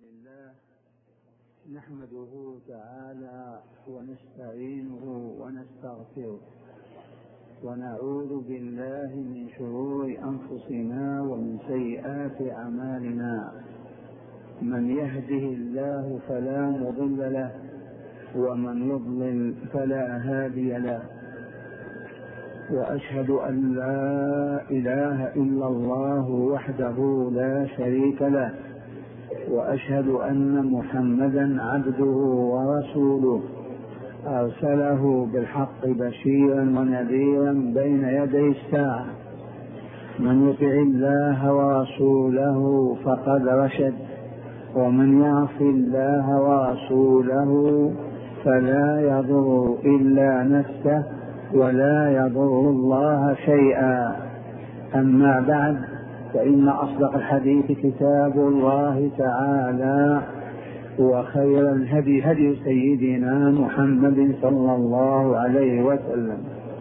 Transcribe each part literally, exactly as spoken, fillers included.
لله نحمده تعالى ونستعينه ونستغفره ونعوذ بالله من شرور أنفسنا ومن سيئات أعمالنا. من يهده الله فلا مضل له ومن يضلل فلا هادي له، وأشهد أن لا إله إلا الله وحده لا شريك له، وأشهد أن محمدا عبده ورسوله أرسله بالحق بشيرا ونذيرا بين يدي الساعة. من يطع الله ورسوله فقد رشد، ومن يعص الله ورسوله فلا يضر إلا نفسه ولا يضر الله شيئا. أما بعد، فإن أصدق الحديث كتاب الله تعالى، وخير الهدي هدي سيدنا محمد صلى الله عليه وسلم،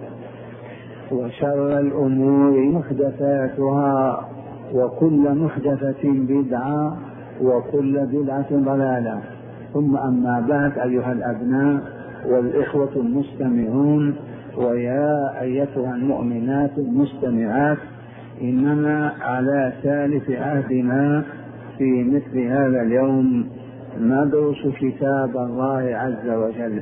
وشر الأمور محدثاتها، وكل محدثة بدعة، وكل بدعة ضلالة. ثم أما بعد، أيها الأبناء والإخوة المستمعون، ويا أيتها المؤمنات المستمعات، إننا على ثالث عهدنا في مثل هذا اليوم ندرس كتاب الله عز وجل،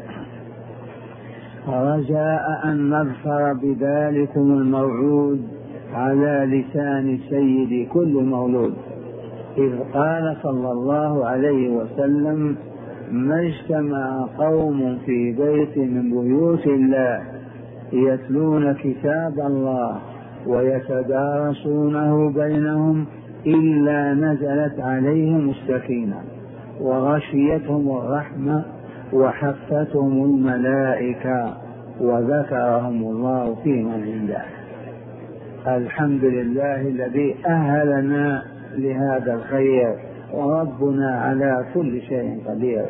رجاء أن نظفر بذلكم الموعود على لسان سيد كل مولود، إذ قال صلى الله عليه وسلم: ما اجتمع قوم في بيت من بيوت الله يتلون كتاب الله ويتدارسونه بينهم إلا نزلت عليهم السكينة وغشيتهم الرحمة وحفتهم الملائكة وذكرهم الله في من عنده. الحمد لله الذي أهلنا لهذا الخير، وربنا على كل شيء قدير.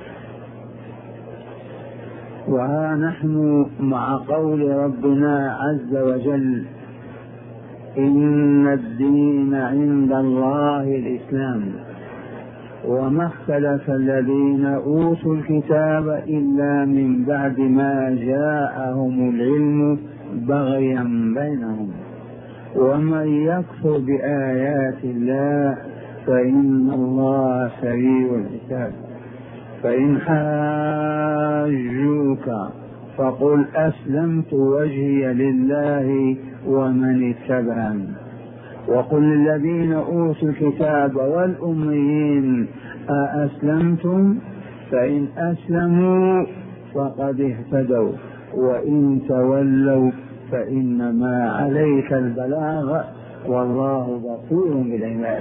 وها نحن مع قول ربنا عز وجل: إن الدين عند الله الإسلام، وما اختلف الذين أوتوا الكتاب إلا من بعد ما جاءهم العلم بغيا بينهم، ومن يكفر بآيات الله فإن الله سريع الحساب. فإن حاجوك فقل أسلمت وجهي لله ومن اتبعني، وقل للذين أوتوا الكتاب والأميين أأسلمتم؟ فإن أسلموا فقد اهتدوا، وإن تولوا فإنما عليك البلاغ والله بصير بالعباد.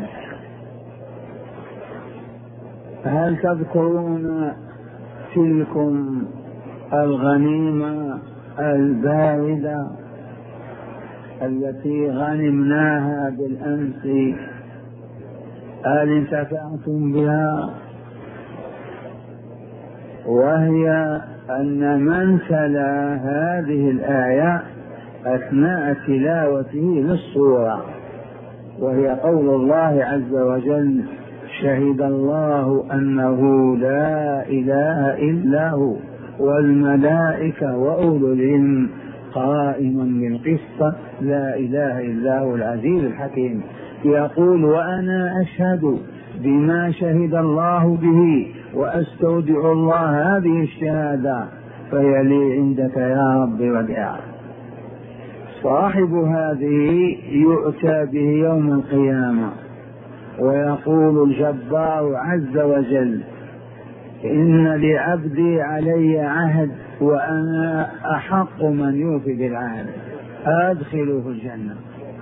هل تذكرون تلكم الغنيمة الباردة التي غنمناها بالأمس؟ هل انتفعتم بها؟ وهي أن من تلا هذه الآية أثناء تلاوته للسورة، وهي قول الله عز وجل: شهد الله أنه لا إله إلا هو والملائكة وأولو العلم قائما بالقسط لا إله إلا هو العزيز الحكيم. يقول: وأنا أشهد بما شهد الله به وأستودع الله هذه الشهادة فهي لي عندك يا رب وديعا. صاحب هذه يؤتى به يوم القيامة، ويقول الجبار عز وجل: إن لعبدي علي عهد وأنا أحق من يوفي بالعهد، أدخله الجنة.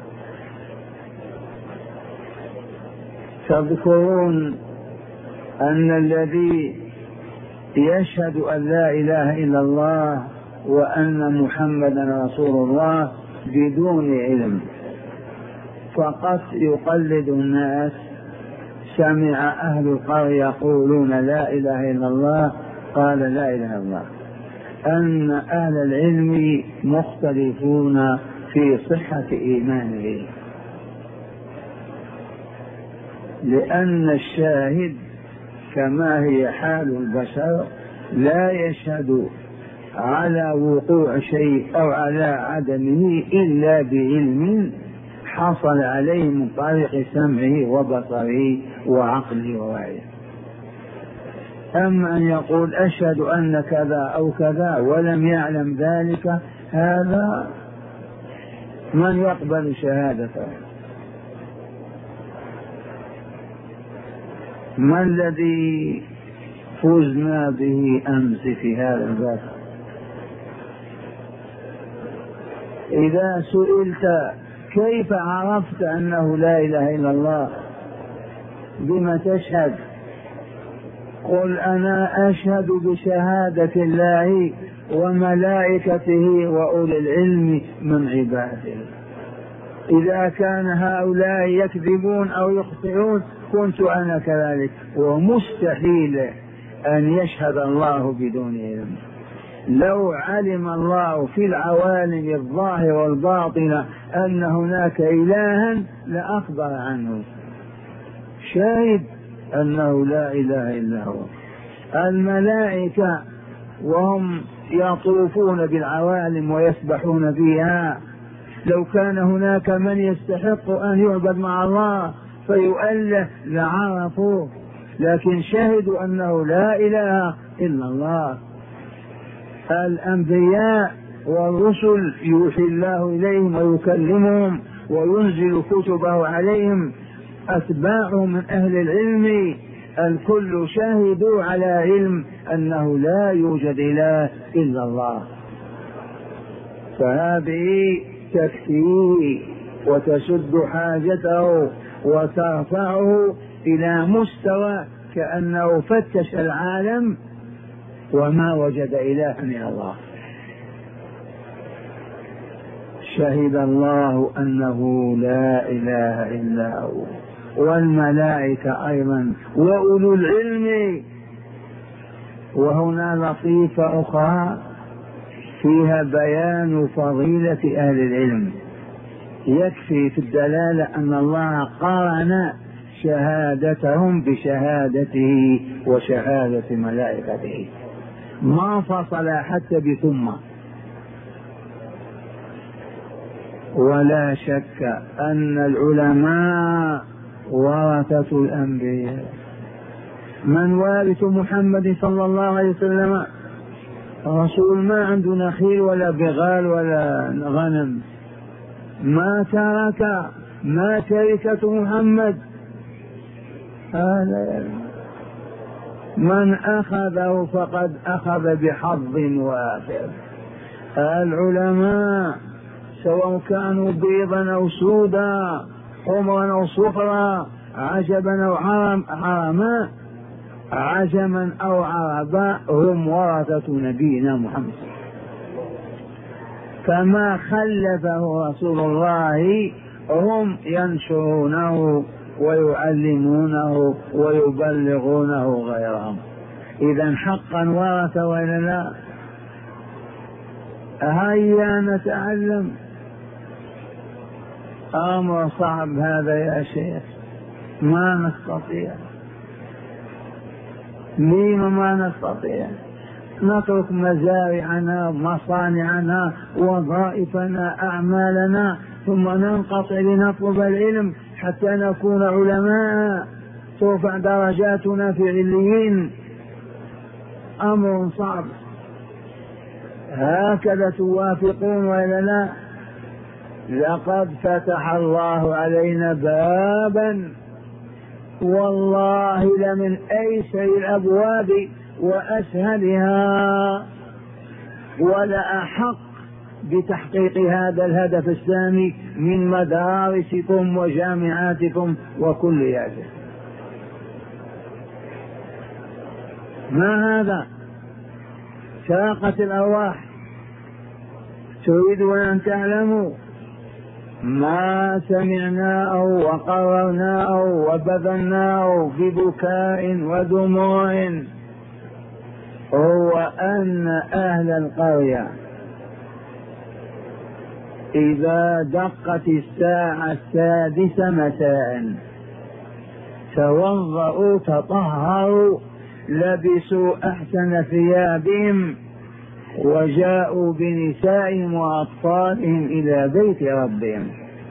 تذكرون أن الذي يشهد أن لا إله إلا الله وأن محمدا رسول الله بدون علم، فقط يقلد الناس، سمع أهل القرية يقولون لا إله إلا الله قال لا إله إلا الله. أن أهل العلم مختلفون في صحة إيمانه، لأن الشاهد كما هي حال البشر، لا يشهد على وقوع شيء أو على عدمه إلا بعلم حصل عليه من طريق سمعه وبصره وعقله ووعيه. أما أن يقول أشهد أن كذا أو كذا ولم يعلم ذلك، هذا من يقبل شهادته؟ ما الذي فزنا به أمس في هذا الباب؟ إذا سئلت كيف عرفت أنه لا إله إلا الله بما تشهد؟ قل أنا أشهد بشهادة الله وملائكته وأولي العلم من عباده. إذا كان هؤلاء يكذبون أو يخطئون كنت أنا كذلك، ومستحيل أن يشهد الله بدون علم. لو علم الله في العوالم الظاهرة والباطنة أن هناك إلها لأخبر عنه، شاهد أنه لا إله إلا هو. الملائكة وهم يطوفون بالعوالم ويسبحون فيها، لو كان هناك من يستحق أن يعبد مع الله فيؤله لعرفوه، لكن شهدوا أنه لا إله إلا الله. الأنبياء والرسل يوحي الله إليهم ويكلمهم وينزل كتبه عليهم، أتباعهم من أهل العلم الكل شاهدوا على علم أنه لا يوجد إله إلا الله. فهذه تكفيه وتسد حاجته وترفعه إلى مستوى كأنه فتش العالم وما وجد إله إلا الله. شهد الله أنه لا إله إلا هو، والملائكة أيضا وأولو العلم. وهنا لطيفة أخرى فيها بيان فضيلة أهل العلم. يكفي في الدلالة أن الله قارن شهادتهم بشهادته وشهادة ملائكته، ما فصل حتى بثم. ولا شك أن العلماء ورثة الأنبياء. من وارث محمد صلى الله عليه وسلم؟ رسول ما عنده نخيل ولا بغال ولا غنم، ما ترك ما تركة محمد. هذا من أخذه فقد أخذ بحظ وافر. العلماء سواء كانوا بيضا أو سودا، حمرا أو صفرا، عجبا أو حرما، عجما أو عربا، هم ورثة نبينا محمد. كما خلفه رسول الله هم ينشرونه ويعلمونه ويبلغونه غيرهم. إذا حقا ورث ولا لا؟ هيا نتعلم. أمر صعب هذا يا شيخ، ما نستطيع. لما ما نستطيع؟ نترك مزارعنا مصانعنا وظائفنا أعمالنا ثم ننقطع لنطلب العلم حتى نكون علماء ترفع درجاتنا في عليين؟ أمر صعب. هكذا توافقون ولا لا؟ لقد فتح الله علينا بابا والله لمن أيسر الأبواب وأسهلها، ولا أحق بتحقيق هذا الهدف السامي من مدارسكم وجامعاتكم وكلياتكم. ما هذا؟ ساقت الأرواح. تريدون أن تعلموا ما سمعناه وقررناه وبذلناه ببكاء ودموع هو أن أهل القرية إذا دقت الساعة السادسة مساء توضأوا تطهروا لبسوا أحسن ثيابهم وجاءوا بنسائهم وأطفالهم إلى بيت ربهم،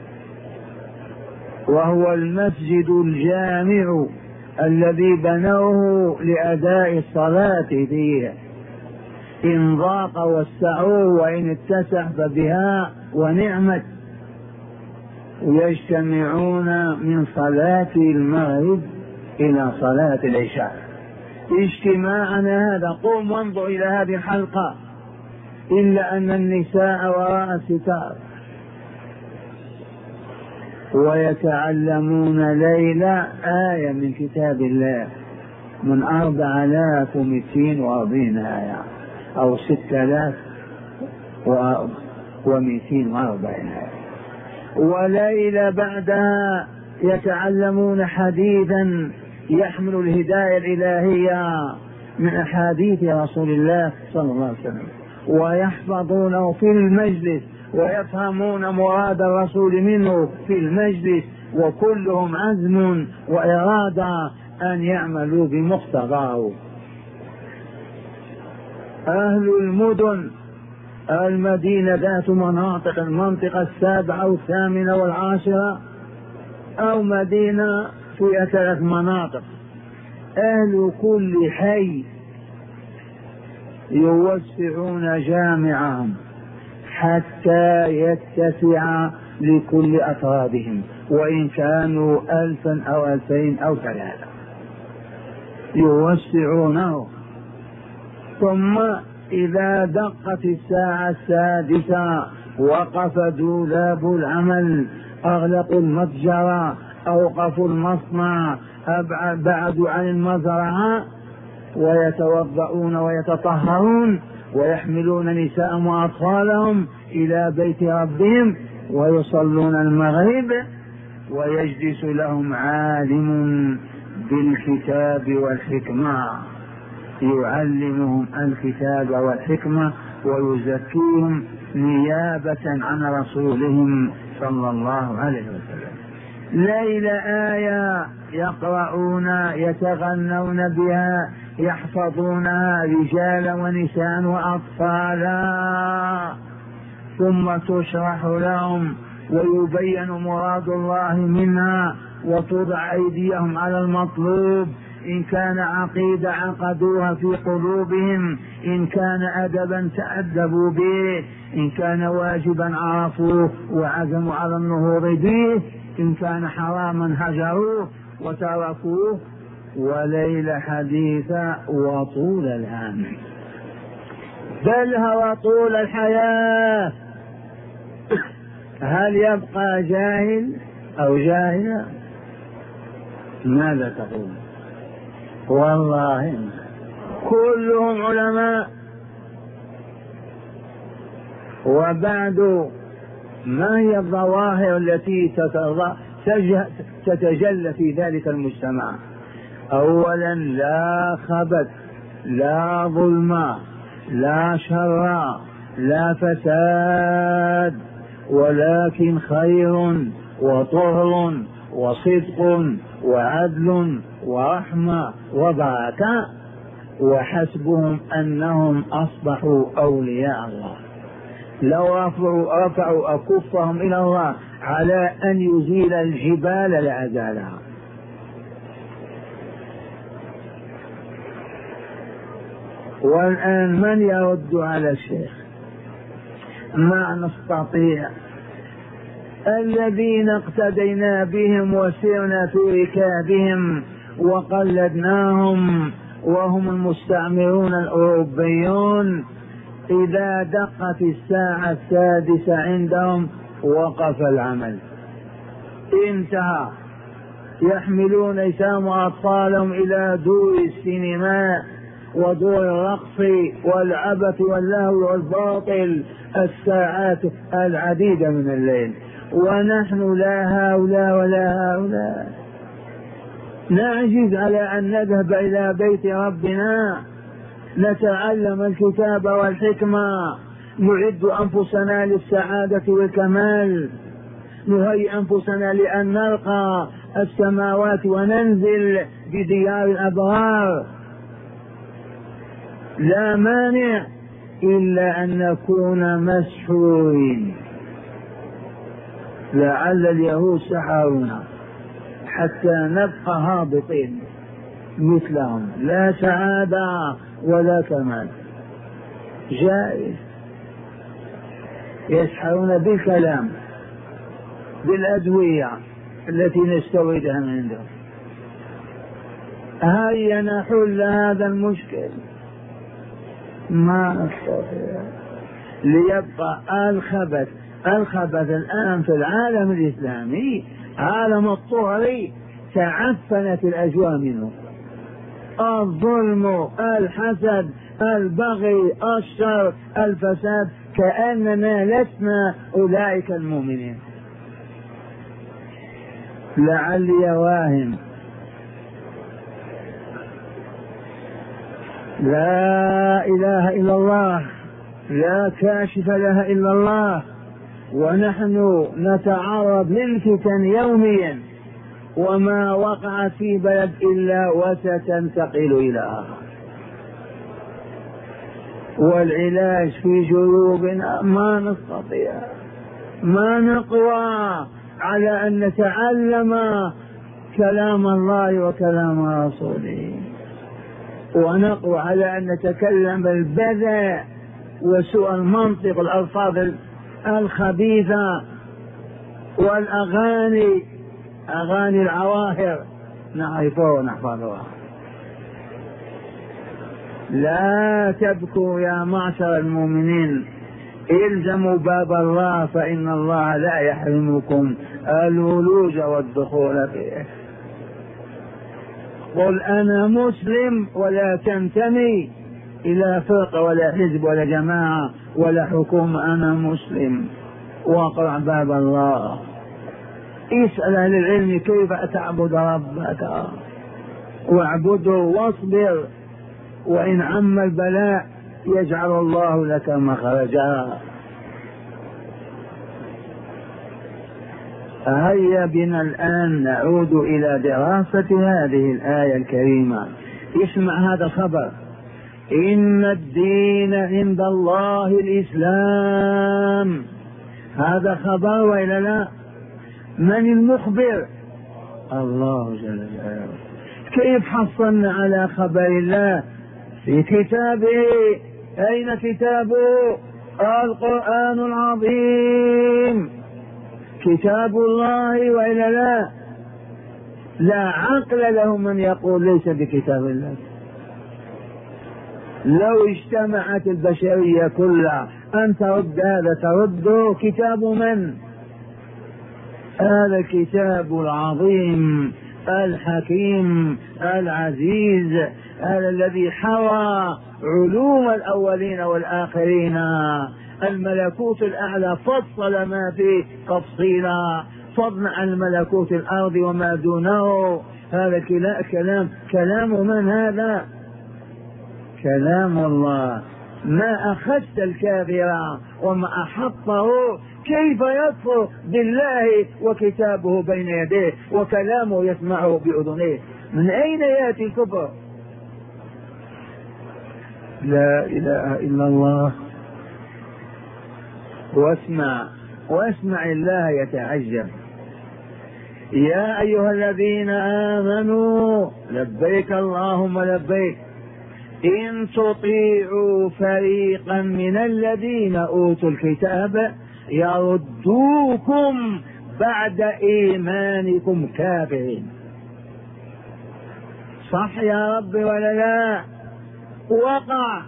وهو المسجد الجامع الذي بنوه لأداء الصلاة فيه، إن ضاق وسعوه وإن اتسع فبها ونعمت. يجتمعون من صلاة المغرب إلى صلاة العشاء. اجتماعنا هذا قوم وانظر إلى هذه الحلقة، إلا أن النساء وراء الستار. ويتعلمون ليلة آية من كتاب الله من أربع آلاف ومئتين وأربعين آية أو ستة آلاف ومئتين وأربعين آية، وليلة بعدها يتعلمون حديثا يحمل الهداية الإلهية من أحاديث رسول الله صلى الله عليه وسلم، ويحفظونه في المجلس ويفهمون مراد الرسول منه في المجلس، وكلهم عزم وإرادة أن يعملوا بمقتضاه. أهل المدن، المدينة ذات مناطق، المنطقة السابعة والثامنة والعاشرة، أو مدينة فيها ثلاث مناطق، أهل كل حي يوسعون جامعهم حتى يتسع لكل أفرادهم، وإن كانوا ألفا أو ألفين أو ثلاثة يوسعونه. ثم إذا دقت الساعة السادسة وقف دولاب العمل، أغلقوا المتجر، أوقفوا المصنع، بعدوا عن المزرعة، ويتوضؤون ويتطهرون ويحملون نساءهم وأطفالهم إلى بيت ربهم ويصلون المغرب، ويجلس لهم عالم بالكتاب والحكمة يعلمهم الكتاب والحكمة ويزكيهم نيابة عن رسولهم صلى الله عليه وسلم. ليلة آية يقرؤون يتغنون بها يحفظونها رجالا ونساء وأطفالا، ثم تشرح لهم ويبين مراد الله منها، وتضع أيديهم على المطلوب، إن كان عقيدة عقدوها في قلوبهم، إن كان أدبا تأدبوا به، إن كان واجبا عرفوه وعزموا على النهوض به، إن كان حراما هجروه وتركوه. وليل حديثا وطول الآن، بل هو طول الحياة. هل يبقى جاهل أو جاهلا؟ ماذا تقول؟ والله كلهم علماء. وبعد ما هي الظواهر التي تتجلى في ذلك المجتمع؟ أولا لا خبث، لا ظلم، لا شر، لا فساد، ولكن خير وطهر وصدق وعدل ورحمة وبركة، وحسبهم أنهم أصبحوا أولياء الله. لو رفعوا, رفعوا أكفهم إلى الله على أن يزيل الجبال لأزالها. والآن من يرد على الشيخ؟ ما نستطيع. الذين اقتدينا بهم وسرنا في ركابهم وقلدناهم وهم المستعمرون الأوروبيون، إذا دقت الساعة السادسة عندهم وقف العمل، انتهى. يحملون نساءهم وأطفالهم إلى دور السينما ودور الرقص والعبث واللهو والباطل الساعات العديدة من الليل، ونحن لا هؤلاء ولا هؤلاء. نعجز على أن نذهب إلى بيت ربنا نتعلم الكتاب والحكمة، نعد أنفسنا للسعادة والكمال، نهيئ أنفسنا لأن نلقى السماوات وننزل بديار الأبرار، لا مانع إلا أن نكون مسحورين. لعل اليهود سحرونا حتى نبقى هابطين مثلهم، لا سعادة ولا كمال. جائز، يسحرون بالكلام، بالأدوية التي نستوردها من عندهم. هيا نحل هذا المشكل، ما نستطيع. ليبقى الخبث الخبث الآن في العالم الإسلامي، عالم الطهر، تعفنت الأجواء منه، الظلم، الحسد، البغي، الشر، الفساد، كأننا لسنا أولئك المؤمنين. لعلي واهم، لا إله إلا الله، لا كاشف لها إلا الله، ونحن نتعرض للفتن يوميا، وما وقعت في بلد إلا وستنتقل إلى آخر. والعلاج في جيوبنا، ما نستطيع، ما نقوى على أن نتعلم كلام الله وكلام رسوله، ونقوى على أن نتكلم بالبذاء وسوء المنطق والألفاظ الخبيثة والأغاني، أغاني العواهر نعرفها ونحفظها. لا تبكوا يا معشر المؤمنين، الزموا باب الله، فإن الله لا يحرمكم الولوج والدخول فيه. قل أنا مسلم، ولا تنتمي إلى فرقة ولا حزب ولا جماعة ولا حكومة، أنا مسلم، واقرع باب الله. اسأل أهل العلم كيف تعبد ربك، واعبده واصبر، وإن عم البلاء يجعل الله لك مخرجا. هيا بنا الآن نعود إلى دراسة هذه الآية الكريمة. اسمع هذا الخبر: إن الدين عند الله الإسلام. هذا خبر وإلا لا؟ من المخبر؟ الله جل جلاله. كيف حصلنا على خبر الله؟ في كتابه. أين كتابه؟ القرآن العظيم، كتاب الله وإلا لا؟ لا عقل له من يقول ليس بكتاب الله. لو اجتمعت البشرية كلها أن ترد هذا، ترد كتاب من؟ هذا الكتاب العظيم الحكيم العزيز، هذا الذي حوى علوم الأولين والآخرين. الملكوت الأعلى فصل ما فيه تفصيلا، فضلا عن الملكوت الأرض وما دونه. هذا كلام كلام من هذا؟ كلام الله. ما أخذت الكافر وما أحطه، كيف يكفر بالله وكتابه بين يديه وكلامه يسمعه بأذنيه؟ من أين يأتي الكفر؟ لا إله إلا الله. واسمع واسمع الله يتعجب: يا أيها الذين آمنوا لبيك اللهم لبيك إن تطيعوا فريقا من الذين أوتوا الكتاب يردوكم بعد إيمانكم كافرين. صح يا رب ولا لا؟ وقع،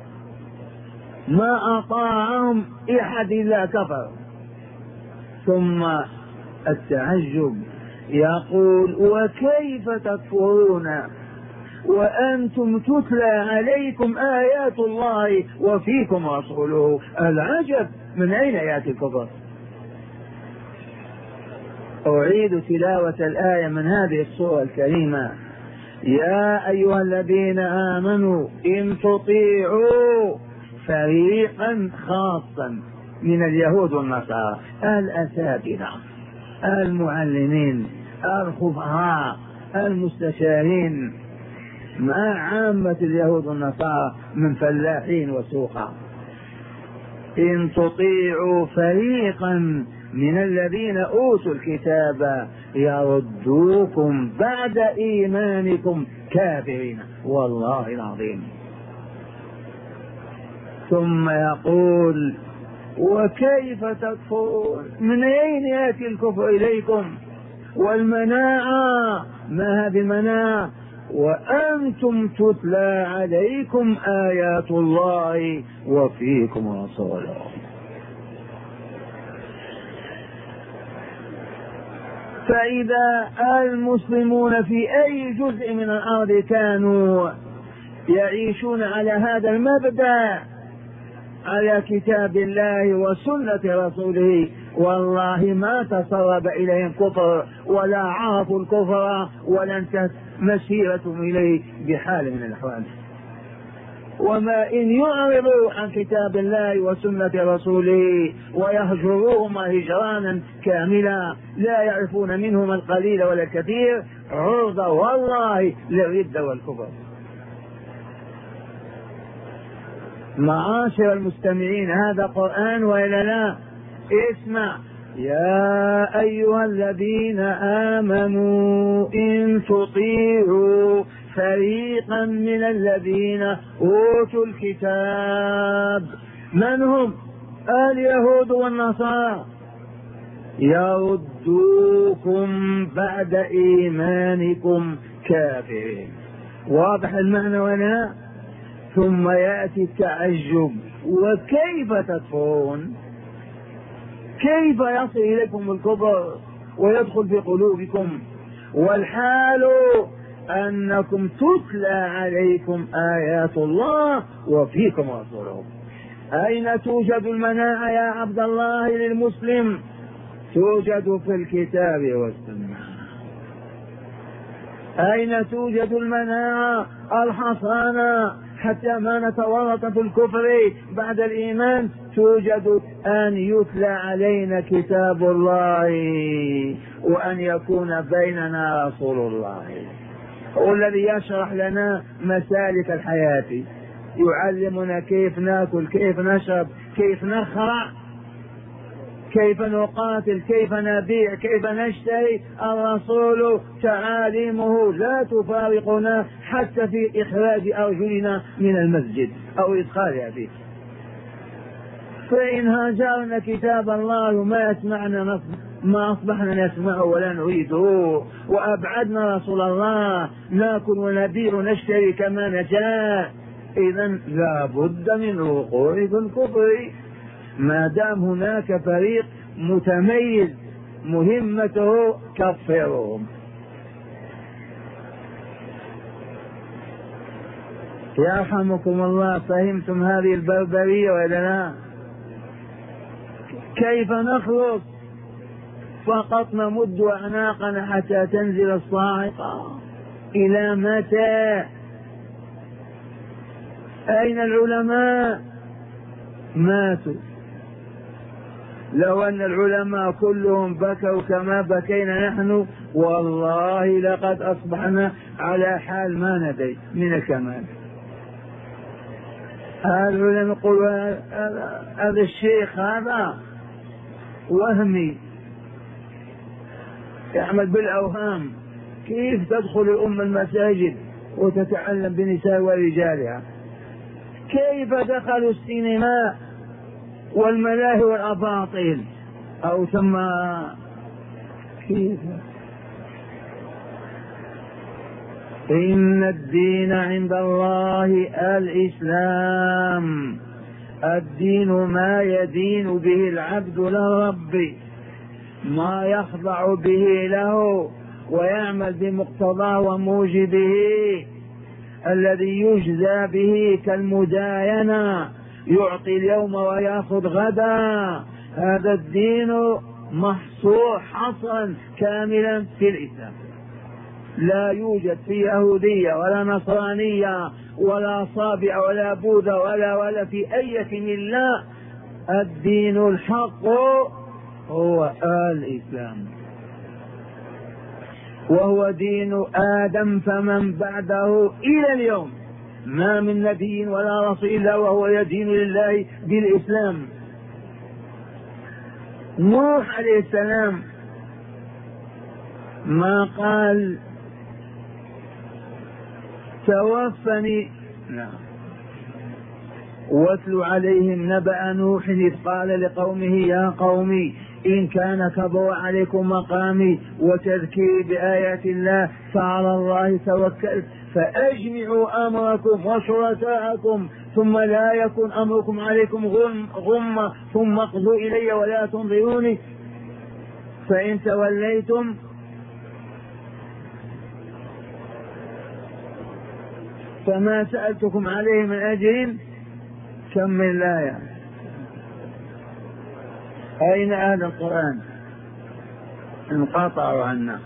ما أطاعهم أحد إلا كفر. ثم التعجب يقول: وكيف تكفرون وأنتم تتلى عليكم آيات الله وفيكم رسوله؟ العجب، من أين يأتي الكفر؟ أعيد تلاوة الآية من هذه السورة الكريمة: يا أيها الذين آمنوا إن تطيعوا فريقا خاصا من اليهود والنصارى، الأساتذة، المعلمين، الخفراء المستشارين مع عامة اليهود والنصارى من فلاحين وسوقا. إن تطيعوا فريقا من الذين أوتوا الكتاب يردوكم بعد إيمانكم كافرين والله العظيم. ثم يقول وكيف تكفرون؟ من أين يأتي الكفر إليكم والمناعة؟ ما هذه المناعة وأنتم تتلى عليكم آيات الله وفيكم رسوله. فإذا المسلمون في أي جزء من الأرض كانوا يعيشون على هذا المبدأ، على كتاب الله وسنة رسوله، والله ما تسرب إليهم كفر ولا عرفوا الكفر ولا انتهت مسيرتهم إليه بحال من الأحوال. وما إن يعرضوا عن كتاب الله وسنة رسوله ويهجروهما هجرانا كاملا لا يعرفون منهما القليل ولا الكثير، عرضة والله للردة والكفر. معاشر المستمعين، هذا قرآن وإلا لا؟ اسمع: يا أيها الذين آمنوا إن تطيعوا فريقا من الذين أوتوا الكتاب، من هم؟ اليهود والنصارى، يردوكم بعد إيمانكم كافرين. واضح المعنى ولا؟ ثم يأتي التعجب: وكيف تكفرون؟ كيف يصل إليكم الكفر ويدخل في قلوبكم والحال أنكم تتلى عليكم آيات الله وفيكم رسوله؟ أين توجد المناعة يا عبد الله للمسلم؟ توجد في الكتاب والسنة. أين توجد المناعة الحصانة حتى ما نتورط في الكفر بعد الإيمان؟ توجد أن يتلى علينا كتاب الله وأن يكون بيننا رسول الله، هو الذي يشرح لنا مسالك الحياة، يعلمنا كيف ناكل، كيف نشرب، كيف نخرع، كيف نقاتل، كيف نبيع، كيف نشتري. الرسول تعاليمه لا تفارقنا حتى في إخراج أرجلنا من المسجد أو إدخالها فيه. فإن هاجرنا كتاب الله وما يسمعنا ما أصبحنا نسمعه ولا نريده، وأبعدنا رسول الله ناكل ونبيع ونشتري كما نشاء، إذن لا بد من وقوع في الكفر. ما دام هناك فريق متميز مهمته كفرهم. يرحمكم الله، فهمتم هذه البربرية ولا لا؟ كيف نخلص؟ فقط نمد أعناقنا حتى تنزل الصاعقة. إلى متى؟ أين العلماء؟ ماتوا. لو أن العلماء كلهم بكوا كما بكينا نحن والله لقد أصبحنا على حال ما ندري من الكمال. العلماء يقولوا هذا الشيخ هذا وهمي يعمل بالأوهام، كيف تدخل الأمة المساجد وتتعلم بنساء ورجالها؟ كيف دخلوا السينما والملاهي والأباطيل أو ثم كيف؟ إن الدين عند الله الإسلام، الدين ما يدين به العبد للرب، ما يخضع به له ويعمل بمقتضاه وموجبه، الذي يجزى به كالمداينة، يعطي اليوم ويأخذ غدا. هذا الدين محصور حصرا كاملا في الإسلام، لا يوجد في يهودية ولا نصرانية ولا صابع ولا بوذا ولا ولا في أي ملة. الدين الحق هو الإسلام. وهو دين آدم فمن بعده إلى اليوم ما من نبي ولا رسول إلا وهو يدين لله بالإسلام. نوح عليه السلام ما قال توفني نعم واتل عليهم نبأ نوح إذ قال لقومه يا قوم إن كان كبر عليكم مقامي وتذكيري بآيات الله فعلى الله توكلت فأجمعوا أمركم وشركاءكم ثم لا يكن أمركم عليكم غم غمة ثم اقضوا إلي ولا تنظروني فإن توليتم فما سألتكم عليه من أجر. كم الآية؟ أين أهل القرآن؟ انقطعوا عنا.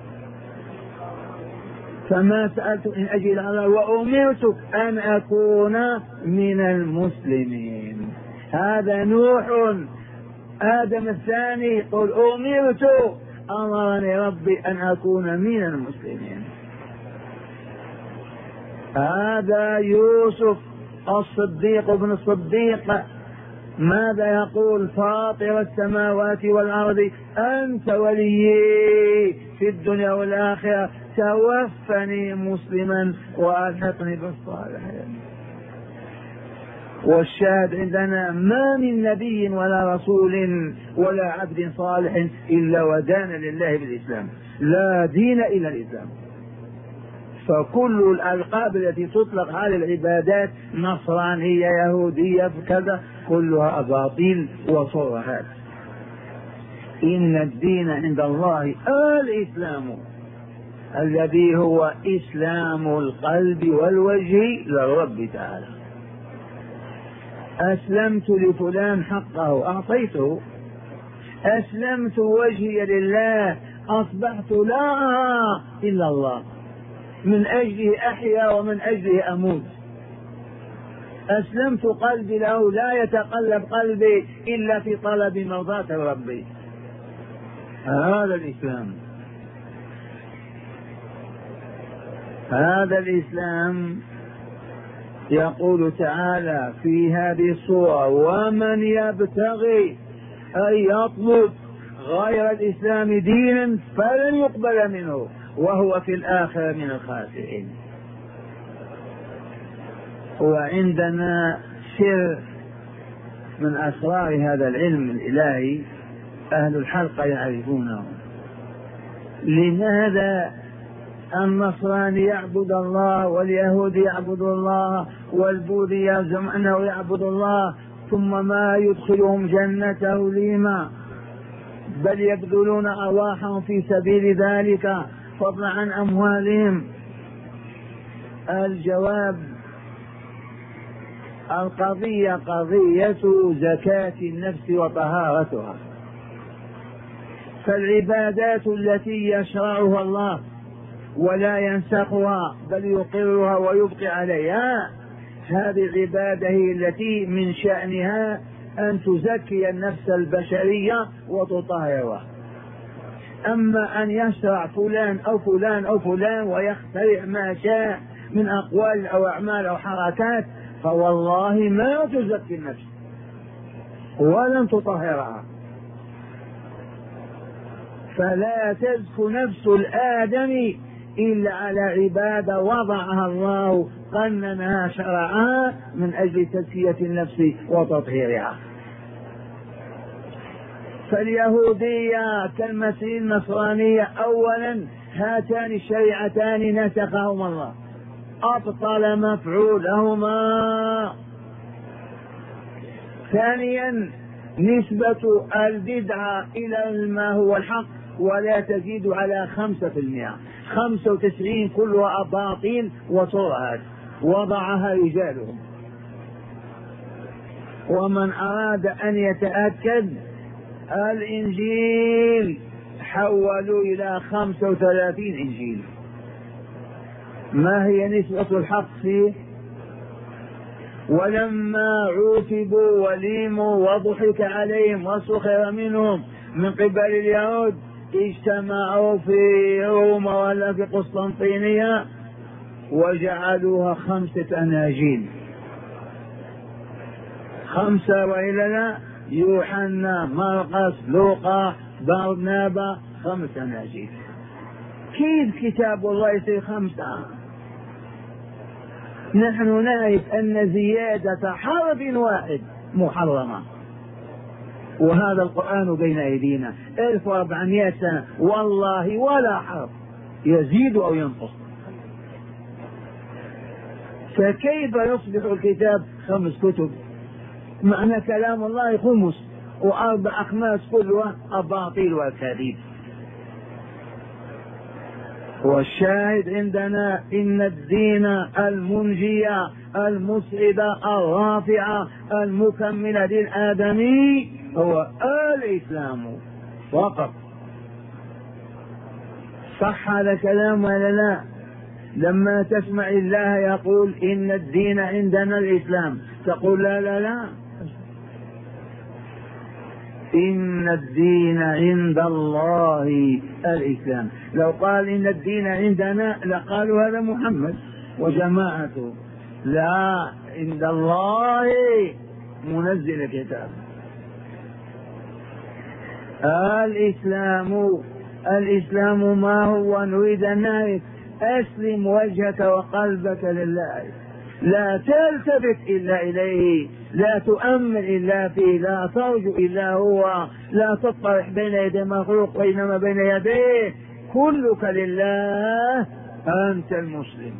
فما سألت إن أجل الله وأمرت أن أكون من المسلمين. هذا نوح. آدم الثاني قل أمرت أمرني ربي أن أكون من المسلمين. هذا يوسف الصديق ابن الصديق ماذا يقول؟ فاطر السماوات والأرض أنت وليي في الدنيا والآخرة توفني مسلما وألحقني بالصالحين. والشاهد عندنا ما من نبي ولا رسول ولا عبد صالح إلا ودان لله بالإسلام، لا دين إلا الإسلام. فكل الألقاب التي تطلق على العبادات نصرانية يهودية كذا كلها أباطيل وصرهات. إن الدين عند الله الإسلام الذي هو إسلام القلب والوجه للرب تعالى. أسلمت لفلان حقه أعطيته، أسلمت وجهي لله أصبحت لا أرى إلا الله، من أجله أحيا ومن أجله أموت. أسلمت قلبي له لا يتقلب قلبي إلا في طلب مرضاة ربي. هذا الإسلام، هذا الإسلام. يقول تعالى في هذه السورة ومن يبتغي أن يطلب غير الإسلام دينا فلن يقبل منه وهو في الآخرة من الخاسرين. وعندنا سر من أسرار هذا العلم الإلهي أهل الحلقة يعرفونه. لماذا النصراني يعبد الله واليهودي يعبد الله والبوذي يزعم أنه يعبد الله ثم ما يدخلهم جنته لما بل يبذلون أرواحهم في سبيل ذلك فضلا عن أموالهم؟ الجواب القضية قضية زكاة النفس وطهارتها. فالعبادات التي يشرعها الله ولا ينسخها بل يقرها ويبقي عليها هذه العبادة هي التي من شأنها أن تزكي النفس البشرية وتطهرها. أما أن يشرع فلان أو فلان أو فلان ويخترع ما شاء من أقوال أو أعمال أو حركات فوالله ما تزكي النفس ولن تطهرها. فلا تزكو نفس الآدم إلا على عبادة وضعها الله قننها شرعها من أجل تزكية النفس وتطهيرها. فاليهودية كالمسيح النصرانية أولا هاتان الشريعتان نسخهما الله أبطل مفعولهما. ثانيا نسبة البدعة إلى ما هو الحق ولا تزيد على خمسة في المئة، خمسة وتسعين كلها أباطيل وترهات وضعها رجالهم. ومن أراد أن يتأكد الإنجيل حولوا إلى خمسة وثلاثين إنجيل. ما هي نسبة الحق فيه؟ ولما عوتبوا وليموا وضحك عليهم وسخر منهم من قبل اليهود اجتمعوا في روما ولا في قسطنطينية وجعلوها خمسة أناجيل، خمسة وإلا لا، يوحنا مرقس لوقا برنابا، خمسة أناجيل. كيف كتاب الله يصير خمسة؟ نحن نعرف أن زيادة حرف واحد محرمة، وهذا القرآن بين أيدينا ألف وأربعمائة سنة والله ولا حرف يزيد أو ينقص، فكيف يصبح الكتاب خمس كتب؟ معنى كلام الله خمس وأربع أخماس كلها أباطيل وأكاذيب. والشاهد عندنا إن الدين المنجية المسعدة الرافعة المكملة للآدمي هو الإسلام فقط. صح هذا كلام ولا لا؟ لما تسمع الله يقول إن الدين عندنا الإسلام تقول لا لا لا، إن الدين عند الله الإسلام. لو قال إن الدين عندنا لقالوا هذا محمد وجماعته، لا، عند الله منزل الكتاب. الإسلام الإسلام ما هو؟ نريد أن نعرف. أسلم وجهك وقلبك لله، لا تلتفت إلا إليه، لا تؤمن إلا فيه، لا ترجو إلا هو، لا تطرح بين يدي مخلوق وإنما بين يديه، كلك لله، أنت المسلم.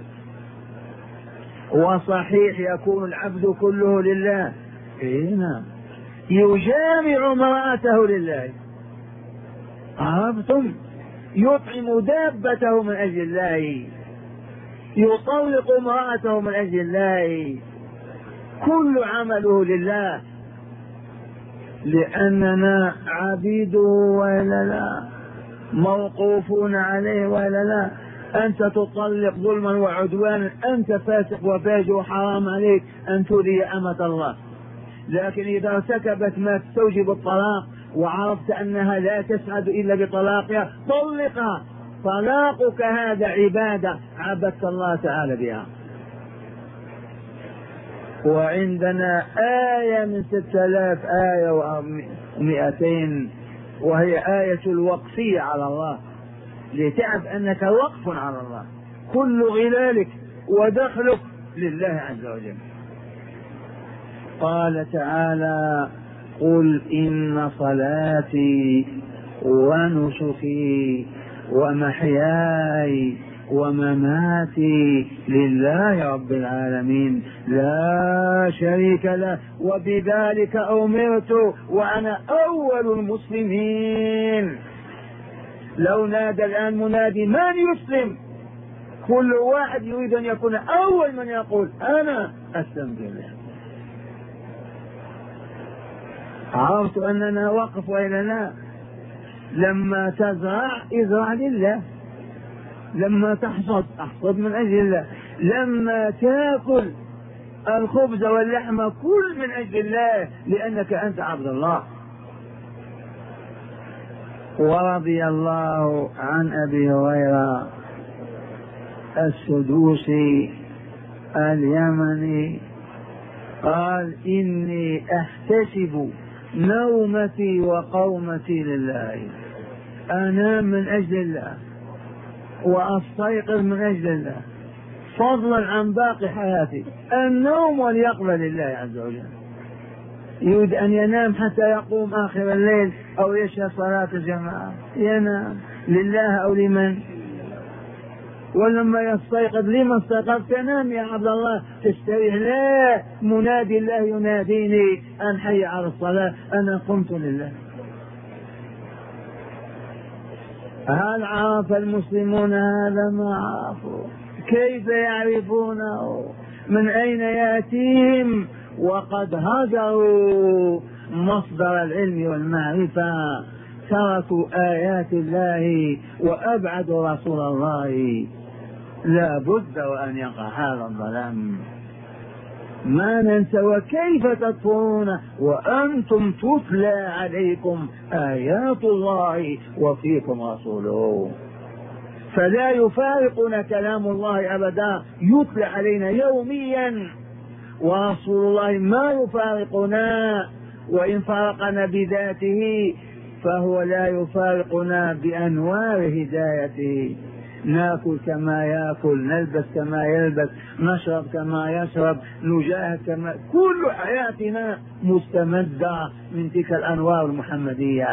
وصحيح يكون العبد كله لله، هنا يجامع امرأته لله، عرفتم؟ يطعم دابته من أجل الله، يطلق امرأته من أجل الله، كل عمله لله، لأننا عبيده ولا لا، موقوفون عليه ولا لا. أنت تطلق ظلما وعدوانا، أنت فاسق وفاجر وحرام عليك أن تولي أمة الله، لكن إذا ارتكبت ما تستوجب الطلاق وعرفت أنها لا تسعد إلا بطلاقها طلقها، طلاقك هذا عبادة عبدت الله تعالى بها. وعندنا آية من ستة آلاف آية ومئتين وهي آية الوقفية على الله، لتعرف أنك وقف على الله، كل غلالك ودخلك لله عز وجل. قال تعالى قل إن صلاتي ونسكي ومحياي ومماتي لله رب العالمين لا شريك له وبذلك أمرت وأنا أول المسلمين. لو نادى الآن منادي من يسلم، كل واحد يريد أن يكون أول من يقول أنا أسلمت لله. عرفت أننا وقف وإلا لا؟ لما تزرع ازرع لله، لما تحصد احصد من أجل الله، لما تأكل الخبز واللحم كل من أجل الله، لأنك أنت عبد الله. ورضي الله عن أبي هريرة السدوسي اليمني قال إني أحتسب نومتي وقومتي لله، أنام من أجل الله وأستيقظ من أجل الله، فضلا عن باقي حياتي. النوم واليقظة لله عز وجل. يريد أن ينام حتى يقوم آخر الليل أو يشهد صلاة الجماعة، ينام لله أو لمن؟ ولما يستيقظ لما استيقظت؟ تنام يا عبد الله تستريح؟ لا، منادي الله يناديني أن حي على الصلاة، أنا قمت لله. هل عرف المسلمون هذا؟ ما عرفوا. كيف يعرفونه؟ من أين يأتيهم وقد هجروا مصدر العلم والمعرفة، تركوا آيات الله وأبعدوا رسول الله. لا بد وأن يقع هذا الظلام، ما ننسى. وكيف تكفرون وأنتم تتلى عليكم آيات الله وفيكم رسوله؟ فلا يفارقنا كلام الله أبدا، يتلى علينا يوميا، ورسول الله ما يفارقنا، وإن فارقنا بذاته فهو لا يفارقنا بأنوار هدايته. ناكل كما ياكل، نلبس كما يلبس، نشرب كما يشرب، نجاهد كما، كل حياتنا مستمدة من تلك الأنوار المحمدية.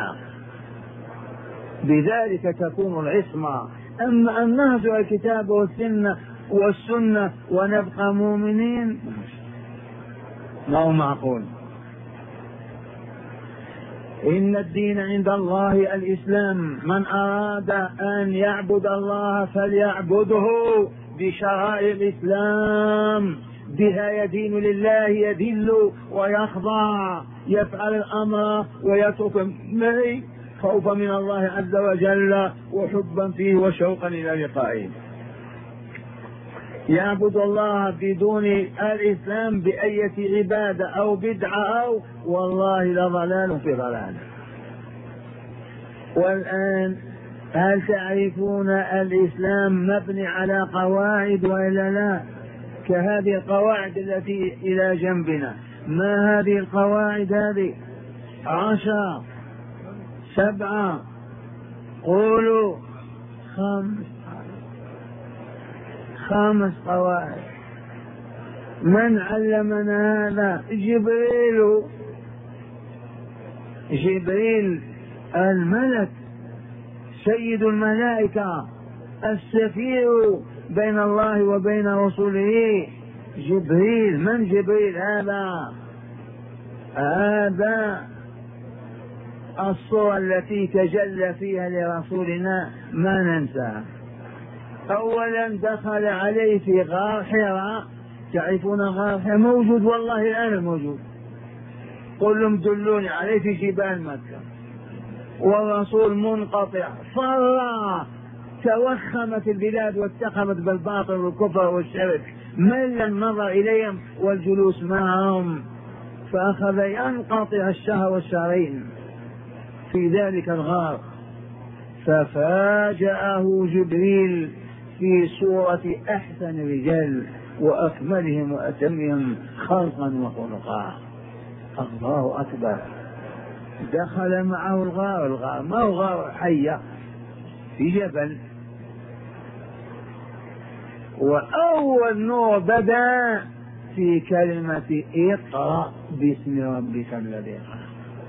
بذلك تكون العصمة. أما أن نهجر الكتاب والسنة والسنة ونبقى مؤمنين ما هو معقول. إن الدين عند الله الإسلام، من أراد أن يعبد الله فليعبده بشرائع الإسلام، بها يدين لله، يذل ويخضع، يفعل الأمر ويترك النهي خوفا من الله عز وجل وحبا فيه وشوقا إلى لقائه. يعبد الله بدون الإسلام بأية عبادة أو بدعة أو والله لضلال في ضلال. والآن هل تعرفون الإسلام مبني على قواعد وإلا لا؟ كهذه القواعد التي إلى جنبنا. ما هذه القواعد؟ هذه عشر، سبعة، قولوا خمس، خمس قواعد. من علمنا هذا؟ جبريل. جبريل الملك سيد الملائكة، السفير بين الله وبين رسوله. جبريل. من جبريل هذا؟ هذا الصورة التي تجلى فيها لرسولنا ما ننساها. أولا دخل عليه في غار حراء. تعرفون غار حراء؟ موجود والله الآن موجود. قل لهم دلوني عليه في جبال مكة، والرسول منقطع. فر توخمت البلاد واتخمت بالباطل والكفر والشرك، مل النظر إليهم والجلوس معهم، فأخذ ينقطع الشهر والشهرين في ذلك الغار. ففاجأه جبريل في صورة أحسن الرجال وأكملهم وأتمهم خلقا وخلقا. الله أكبر. دخل معه الغار. الغار ما هو غار حية، في جبل. وأول نور بدأ في كلمة اقرأ باسم ربك الذي خلق.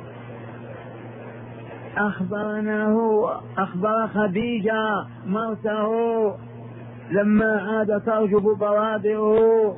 أخبرنا هو، أخبر خديجة مرته لما عاد ترجف بوادره،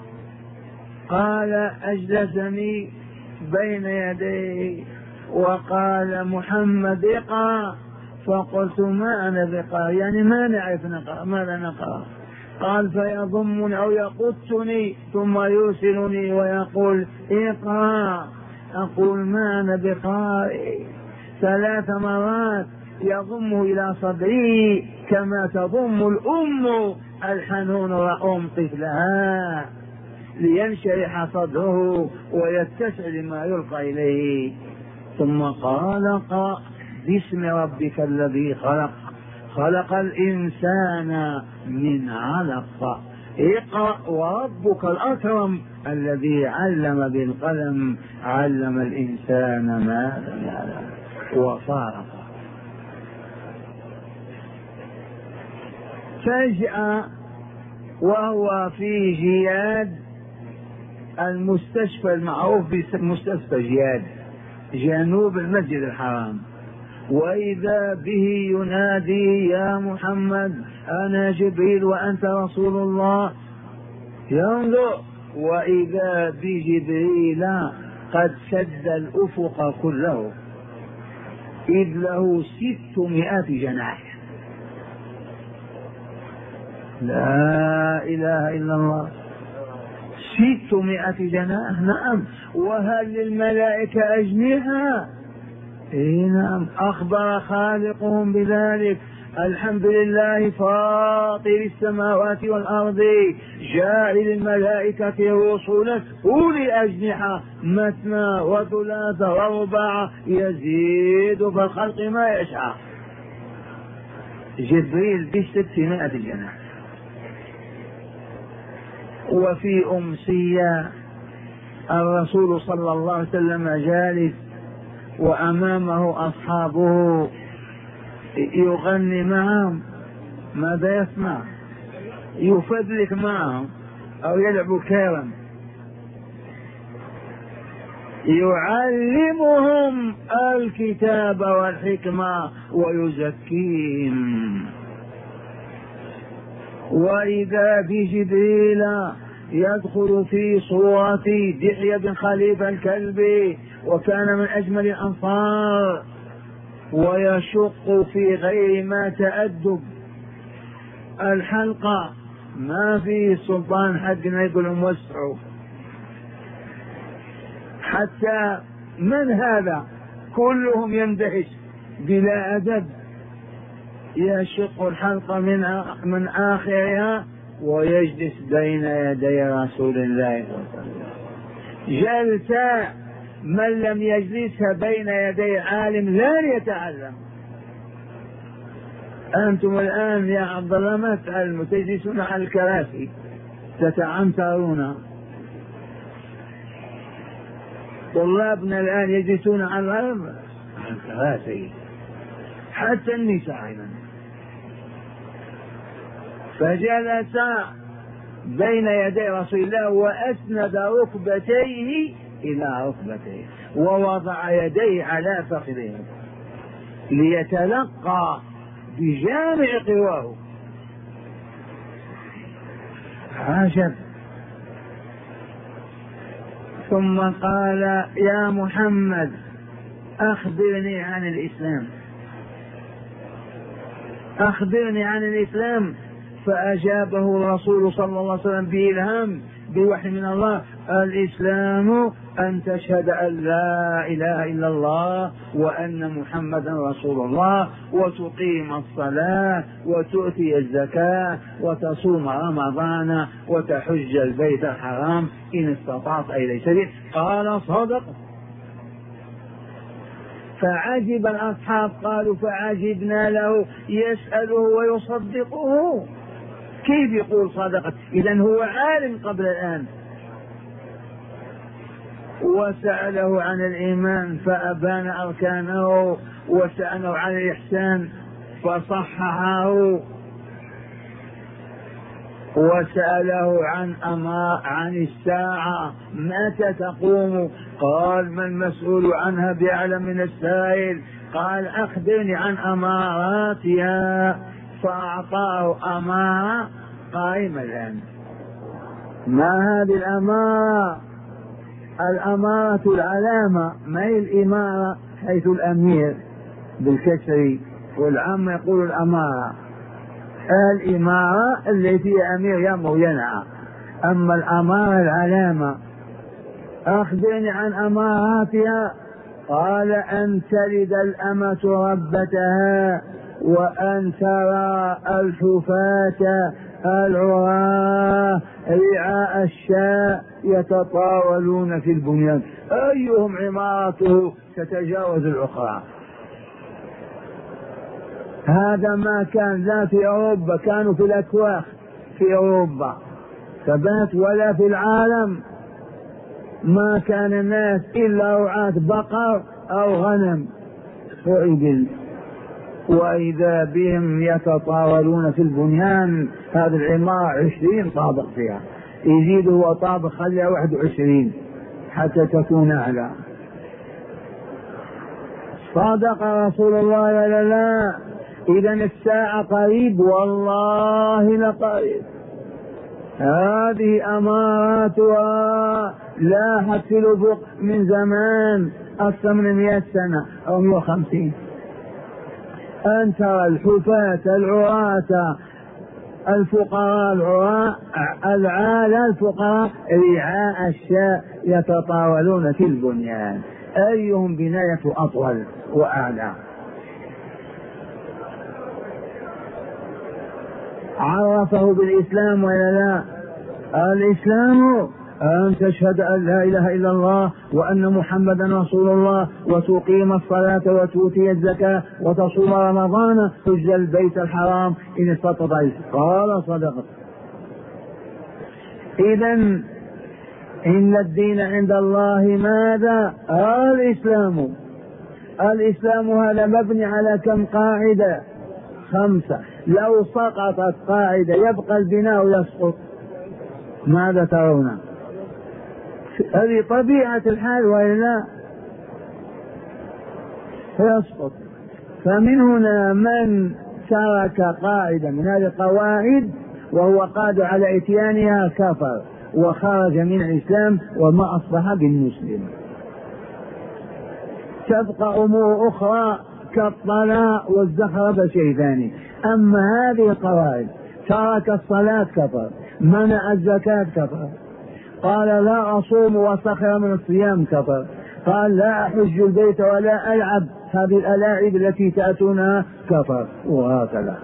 قال أجلسني بين يديه وقال محمد اقرأ، فقلت ما أنا بقرأ، يعني ما نعرف نقرأ، ماذا نقرأ؟ قال فيضمني أو يقصني ثم يرسلني ويقول اقرأ، أقول ما أنا بقارئ. ثلاث مرات يضم إلى صدري كما تضم الأم الحنون رأم طفلها لينشرح صدره ويتسع لما يلقى إليه. ثم قال اقرأ باسم ربك الذي خلق، خلق الإنسان من علق، اقرأ وربك الأكرم الذي علم بالقلم، علم الإنسان ما لم يعلم. وفارق. فجأة وهو في جياد، المستشفى المعروف بمستشفى جياد جنوب المسجد الحرام، وإذا به ينادي يا محمد أنا جبريل وأنت رسول الله. ينظر وإذا بجبريل قد سد الأفق كله، إذ له ستمائة جناح. لا إله إلا الله. ستمائة جناح. نعم. وهل للملائكة أجنحة؟ إيه نعم. أخبر خالقهم بذلك الحمد لله فاطر السماوات والأرض جاعل الملائكة رسلا أولي أجنحة مثنى وثلاث ورباع يزيد في الخلق ما يشاء. جبريل بستمائة جناح. وفي أمسية الرسول صلى الله عليه وسلم جالس وأمامه أصحابه يغني معهم، ماذا يسمع؟ يفدلك معهم أو يلعب كيرا، يعلمهم الكتاب والحكمة ويزكيهم. وإذا بجبريل يدخل في صورة دحية بن خليفة الكلب، وكان من أجمل الأنصار، ويشق في غير ما تأدب الحلقة، ما في سلطان حقنا يقول موسعوا، حتى من هذا كلهم يندهش بلا أدب، يشق الحلقة من من آخرها ويجلس بين يدي رسول الله صلى الله عليه وسلم جلسة من لم يجلسها بين يدي عالم لا يتعلم. أنتم الآن يا عبد الله ما تعلموا، تجلسون على الكراسي تتعنترون، طلابنا الآن يجلسون على الكراسي حتى النساء أيضا. فجلس بين يدي رسول الله وأسند ركبتيه إلى ركبتيه ووضع يديه على فخذيه ليتلقى بجامع قواه. عجب. ثم قال يا محمد أخبرني عن الإسلام، أخبرني عن الإسلام. فأجابه الرسول صلى الله عليه وسلم بإلهام بوحي من الله: الإسلام أن تشهد أن لا إله إلا الله وأن محمدا رسول الله، وتقيم الصلاة وتؤتي الزكاة وتصوم رمضان وتحج البيت الحرام إن استطعت إليه سبيل. قال صدق. فعجب الأصحاب، قالوا فعجبنا له يسأله ويصدقه، كيف يقول صدقت؟ إذن هو عالم قبل الآن. وسأله عن الإيمان فأبان أركانه، وسأله عن الإحسان فصححه، وسأله عن أما عن الساعة متى تقوم؟ قال ما المسؤول عنها بأعلم من السائل. قال أخبرني عن أماراتها، فأعطاه أمارة قائمة الآن. ما هذه الأمارة؟ الأمارة العلامة، ما هي الإمارة حيث الأمير بالكسر، والعام يقول الأمارة. الإمارة التي أمير يأمر ينهى، أما الأمارة العلامة. أخبرني عن أماراتها. قال أن تلد الأمة ربتها، وأن ترى الحفاة العراة رعاء الشاء يتطاولون في البنيان، أيهم عمارته تتجاوز الأخرى. هذا ما كان لا في أوروبا، كانوا في الأكواخ في أوروبا ثبات، ولا في العالم ما كان الناس إلا رعاة بقر أو غنم وإبل، وإذا بهم يتطاولون في البنيان. هذه العمارة عشرين طابق فيها، يزيد هو طابق خليها واحد وعشرين حتى تكون أعلى. صدق رسول الله ولا لا؟ إذن الساعة قريب، والله لقريب. هذه أماراتها لاحت في الأفق من زمان، أكثر من مئة سنة أو مئة وخمسين. أن ترى الحفاة العراة الفقراء العراة العالى الفقراء رعاء الشاء يتطاولون في البنيان، أيهم بناية أطول وأعلى. عرفه بالإسلام ولا لا؟ الإسلام أن تشهد أن لا إله إلا الله وأن محمدا رسول الله، وتقيم الصلاة وتؤتي الزكاة وتصوم رمضان، تحج البيت الحرام إن استطعت. قال صدقت. إذن إن الدين عند الله ماذا؟ الإسلام. الإسلام هذا مبني على كم قاعدة؟ خمسة. لو سقطت قاعدة يبقى البناء يسقط. ماذا ترون؟ هذه طبيعة الحال وإلا يسقط. فمن هنا من ترك قاعدة من هذه القواعد وهو قادر على إتيانها كفر وخرج من الإسلام وما أصبح بالمسلم. تبقى أمور أخرى كالطلاق والزخرفة شيء ثاني. أما هذه القواعد، ترك الصلاة كفر، منع الزكاة كفر، قال لا أصوم وسخر من الصيام كفر، قال لا أحج البيت ولا ألعب هذه الألاعب التي تأتونها كفر، وهكذا.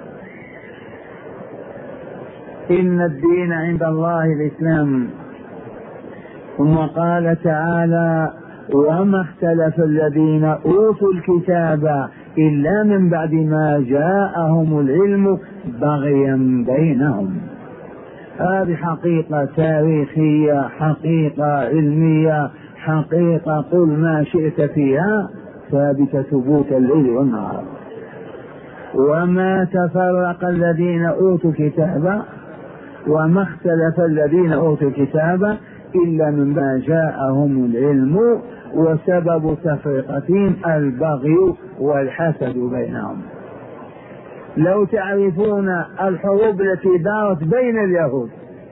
إن الدين عند الله الإسلام. ثم قال تعالى وما اختلف الذين أوتوا الكتاب إلا من بعد ما جاءهم العلم بغيا بينهم. هذه حقيقة تاريخية، حقيقة علمية، حقيقة قل ما شئت فيها ثابتة ثبوت الليل والنهار. وما تفرق الذين أوتوا الكتاب وما اختلف الذين أوتوا الكتاب إلا مما جاءهم العلم، وسبب تفرقتهم البغي والحسد بينهم. لو تعرفون الحروب التي دارت بين اليهود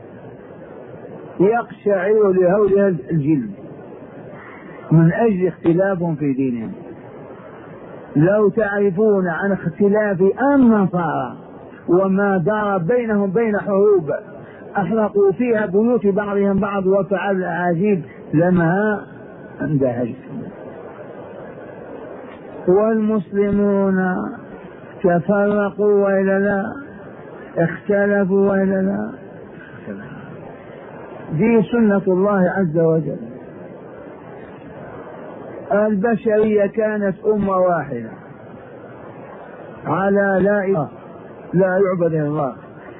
يقشعر لهؤلاء الجلد من أجل اختلافهم في دينهم. لو تعرفون عن اختلاف النصارى وما دار بينهم بين حروب أحرقوا فيها بيوت بعضهم بعض وفعلوا الأعاجيب لما اندهشتم. والمسلمون تفرقوا وإلا لا؟ اختلفوا وإلا لا؟ دي سنة الله عز وجل. البشرية كانت أمة واحدة على لا إله لا يعبد إلا الله،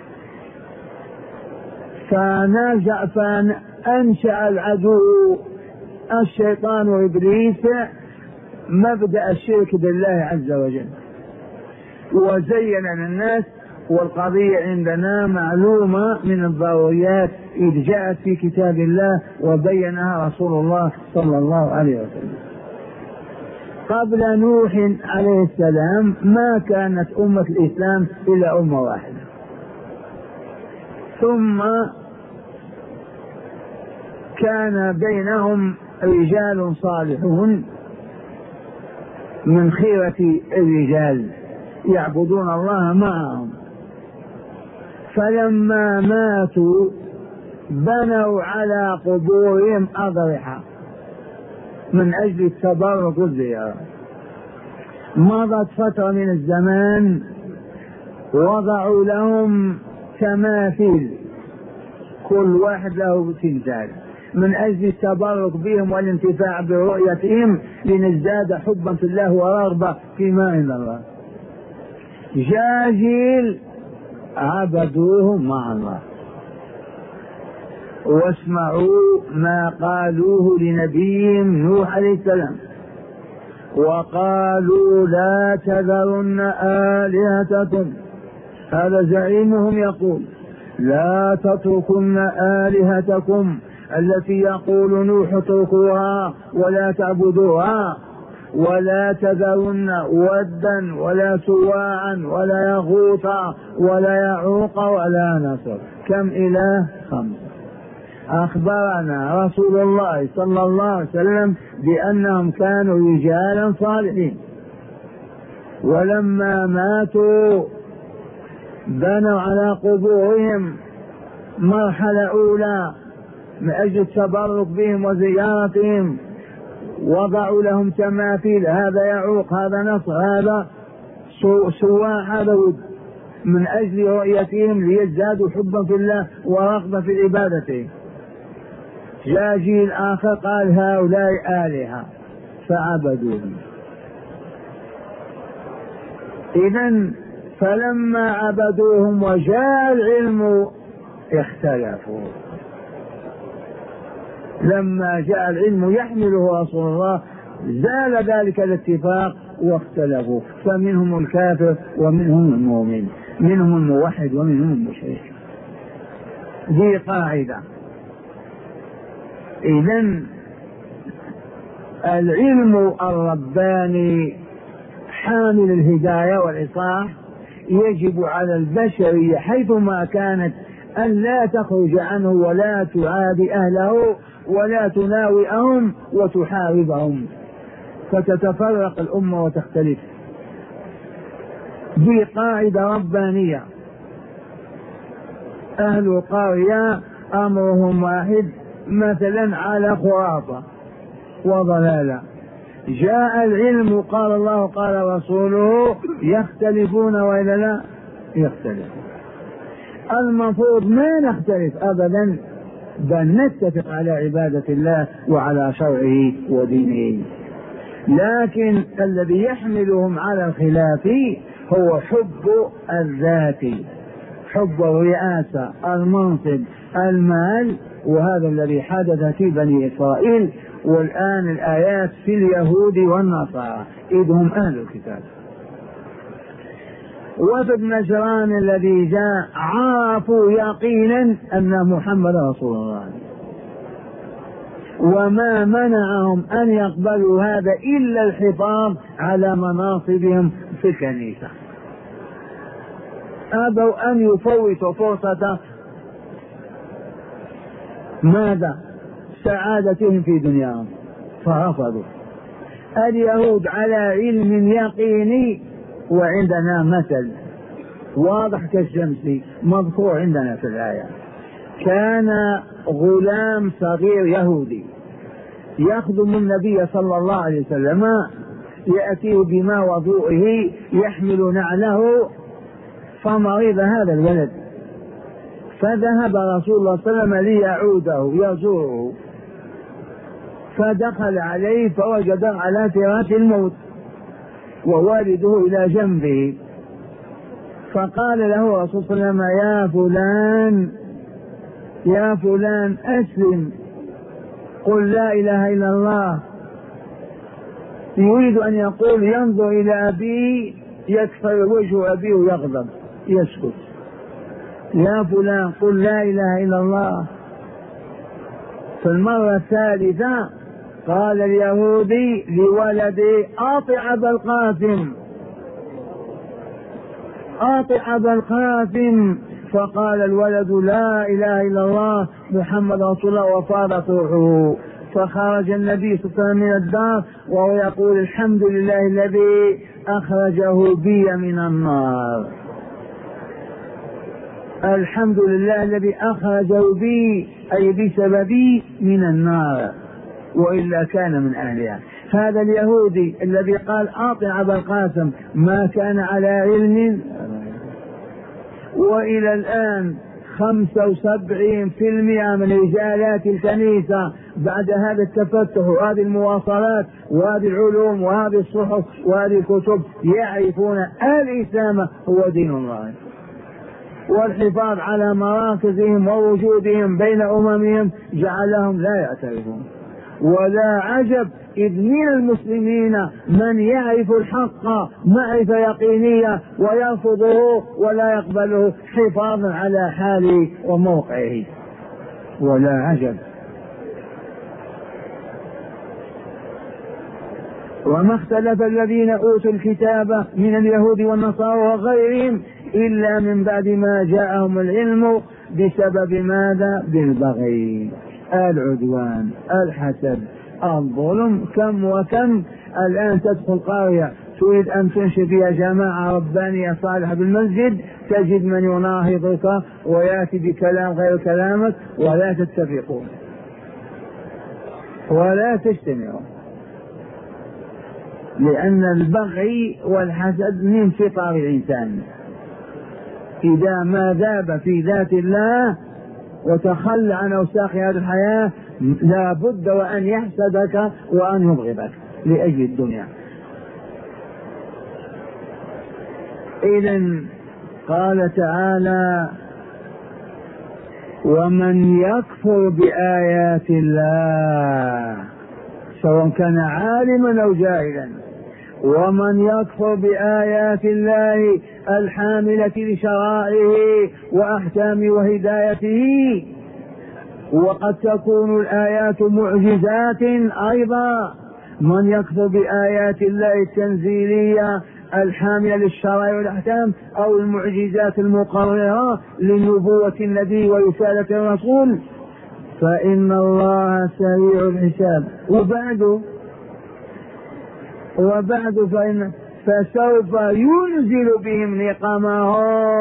فنازع فأنشأ العدو الشيطان وإبليس مبدأ الشرك بالله عز وجل وزين للناس. والقضية عندنا معلومة من الضروريات إذ جاءت في كتاب الله وبينها رسول الله صلى الله عليه وسلم. قبل نوح عليه السلام ما كانت أمة الإسلام إلا أمة واحدة، ثم كان بينهم رجال صالحون من خيرة الرجال يعبدون الله معهم، فلما ماتوا بنوا على قبورهم أضرحة من أجل التبرك والزيارة. مضت فترة من الزمان وضعوا لهم تماثيل كل واحد له تمثال من أجل التبرك بهم والانتفاع برؤيتهم لنزداد حبا في الله ورغبة فيما عند الله. جاء جيل عبدوهم مع الله. واسمعوا ما قالوه لنبيهم نوح عليه السلام وقالوا لا تذرن آلهتكم. هذا زعيمهم يقول لا تتركن آلهتكم التي يقول نوح اتركوها ولا تعبدوها، ولا تذرن ودا ولا سواعا ولا يغوث ولا يعوق ولا نصر. كم إله؟ خمسة. أخبرنا رسول الله صلى الله عليه وسلم بأنهم كانوا رجالا صالحين، ولما ماتوا بنوا على قبورهم مرحلة أولى من أجل التبرك بهم وزيارتهم، وضعوا لهم تماثيل، هذا يعوق هذا نصر هذا سواع هذا ود، من أجل رؤيتهم ليزدادوا حبا في الله ورغبة في عبادته. جاء جيل آخر قال هؤلاء آلهة فعبدوهم. إذن فلما عبدوهم وجاء العلم اختلفوا. لما جاء العلم يحمله رسول الله زال ذلك الاتفاق واختلفوا، فمنهم الكافر ومنهم المؤمن، منهم الموحد ومنهم المشرك. دي قاعدة. إذن العلم الرباني حامل الهداية والإصلاح يجب على البشرية حيثما كانت أن لا تخرج عنه ولا تعادي أهله ولا تناوئهم وتحاربهم فتتفرق الأمة وتختلف. دي قاعدة ربانية. أهل قرية أمرهم واحد مثلا على خرافة وضلالة، جاء العلم قال الله قال رسوله يختلفون وإلا لا يختلفون. المفروض ما نختلف أبدا، بل نتفق على عبادة الله وعلى شرعه ودينه. لكن الذي يحملهم على الخلاف هو حب الذات، حب الرئاسة، المنصب، المال، وهذا الذي حدث في بني إسرائيل، والآن الآيات في اليهود والنصارى إذ هم أهل الكتاب. وفد نجران الذي جاء عرفوا يقينا أن محمد رسول الله، وما منعهم أن يقبلوا هذا إلا الحفاظ على مناصبهم في الكنيسة. أبوا أن يفوتوا فرصة ماذا؟ سعادتهم في دنياهم فرفضوا. اليهود على علم يقيني، وعندنا مثل واضح كالشمس مذكور عندنا في الآية. كان غلام صغير يهودي يخدم النبي صلى الله عليه وسلم، يأتيه بماء وضوئه يحمل نعله، فمرض هذا الولد، فذهب رسول الله صلى الله عليه وسلم ليعوده يزوره، فدخل عليه فوجد على فراش الموت ووالده إلى جنبه، فقال له رسول الله صلى الله عليه وسلم يا فلان يا فلان أسلم، قل لا إله إلا الله. يريد أن يقول ينظر إلى أبيه يكفر وجه أبيه ويغضب يسكت. يا فلان قل لا إله إلا الله. في المرة الثالثة قال اليهودي لولده أطع أبا القاسم أطع أبا القاسم، فقال الولد لا إله إلا الله محمد رسول الله، وفاضت روحه. فخرج النبي صلى الله عليه وسلم من الدار وهو يقول الحمد لله الذي أخرجه بي من النار، الحمد لله الذي أخرجه بي أي بسببي من النار، وإلا كان من أهلها. هذا اليهودي الذي قال أطع أبا القاسم ما كان على علم، وإلى الآن خمسة وسبعين في المئة من رجالات الكنيسة بعد هذا التفتح وهذه المواصلات وهذه العلوم وهذه الصحف وهذه الكتب يعرفون الإسلام هو دين الله، والحفاظ على مراكزهم ووجودهم بين أممهم جعلهم لا يعترفون. ولا عجب إذ من المسلمين من يعرف الحق معرفة يقينية ويرفضه ولا يقبله حفاظا على حاله وموقعه. ولا عجب. وما اختلف الذين أوتوا الكتاب من اليهود والنصارى وغيرهم إلا من بعد ما جاءهم العلم بسبب ماذا؟ بالبغي، العدوان، الحسد، الظلم. كم وكم الآن تدخل قرية تريد أن تنشئ فيها جماعة ربانية صالحة بالمسجد، تجد من يناهضك ويأتي بكلام غير كلامك ولا تتفقون ولا تجتمعون، لأن البغي والحسد من فطر الإنسان. إذا ما ذاب في ذات الله وتخلى عن أوساخ هذه الحياة لا بد وأن يحسدك وأن يبغضك لأجل الدنيا. إذن قال تعالى ومن يكفر بآيات الله سواء كان عالما أو جاهلا، ومن يكفر بآيات الله الحاملة لشرائعه وأحكامه وهدايته، وقد تكون الآيات معجزات أيضا. من يكفر بآيات الله التنزيلية الحاملة للشرائع والأحكام أو المعجزات المقررة لنبوة النبي ورسالة الرسول فإن الله سريع الحساب. وبعد وبعد فإن فسوف ينزل بهم نقمه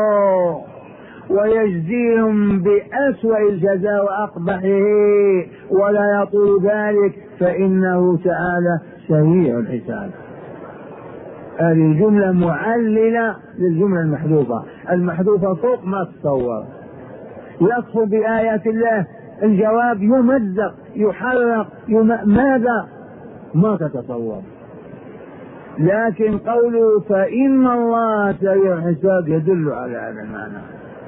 ويجزيهم بأسوأ الجزاء وأقبحه ولا يطول ذلك فإنه تعالى سريع الحساب. هذه الجملة معللة للجملة المحذوفة، المحذوفة فوق ما تتصور. يكفر بآيات الله الجواب يمزق يحرق يم... ماذا ما تتصور، لكن قوله فإن الله سريع الحساب يدل على هذا المعنى.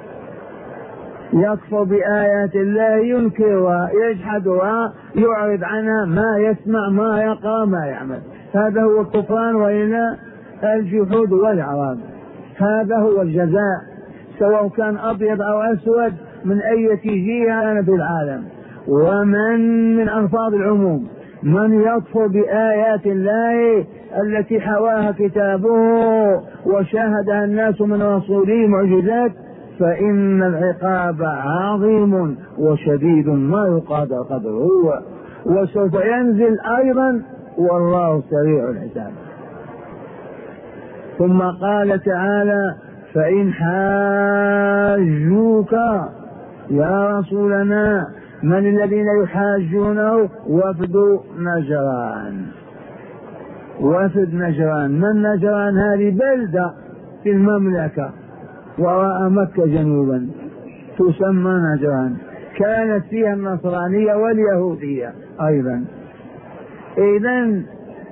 يكفر بآيات الله ينكرها يجحدها يعرض عنها، ما يسمع ما يقرأ ما يعمل، هذا هو الكفران وإلا الجحود والإعراض. هذا هو الجزاء سواء كان أبيض أو أسود من أي جهة كان في العالم. ومن من ألفاظ العموم من يكفر بآيات الله التي حواها كتابه وشاهدها الناس من رسوله معجزات فإن العقاب عظيم وشديد ما يقادر قدره وسوف ينزل أيضا والله سريع الحساب. ثم قال تعالى فإن حاجوك يا رسولنا من الذين يحاجونه وفد نجران. وفد نجران من نجران؟ هذه بلدة في المملكة وراء مكة جنوبا تسمى نجران، كانت فيها النصرانية واليهودية أيضا. إذن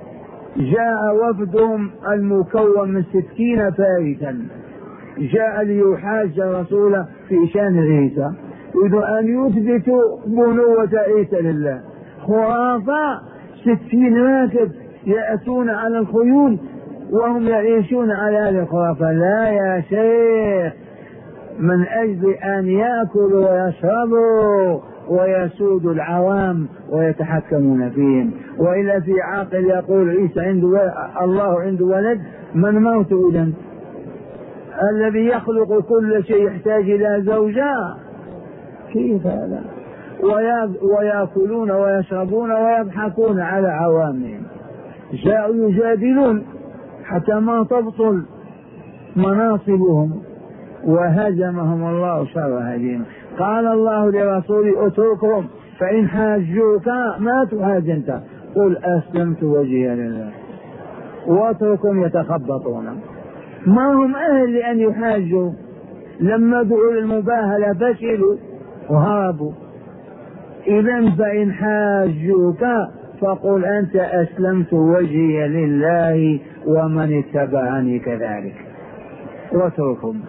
جاء وفدهم المكون من ستين فارسا جاء ليحاج الرسول في شأن عيسى، يريد أن يثبتوا بنوة عيسى لله. خرافة ستين راكب يأتون على الخيول وهم يعيشون على هذه الخرافة. لا يا شيخ، من أجل أن يأكلوا ويشربوا ويسودوا العوام ويتحكمون فيهم. وإلا في عاقل يقول عيسى عنده الله عنده ولد، من موت إذن؟ الذي يخلق كل شيء يحتاج إلى زوجة، كيف هذا؟ ويأكلون ويشربون ويضحكون على عوامهم. جاءوا يجادلون حتى ما تبطل مناصبهم وهزمهم الله شر هزيمة. قال الله لرسوله اتركهم فإن حاجوك ما تحاج انت قل أسلمت وجهي لله واتركهم يتخبطون. ما هم أهل لأن يحاجوا، لما دعوا للمباهلة فشلوا وهابوا. إذن فإن حاجوك فقل أنت أسلمت وجهي لله ومن اتبعني كذلك واتركهم.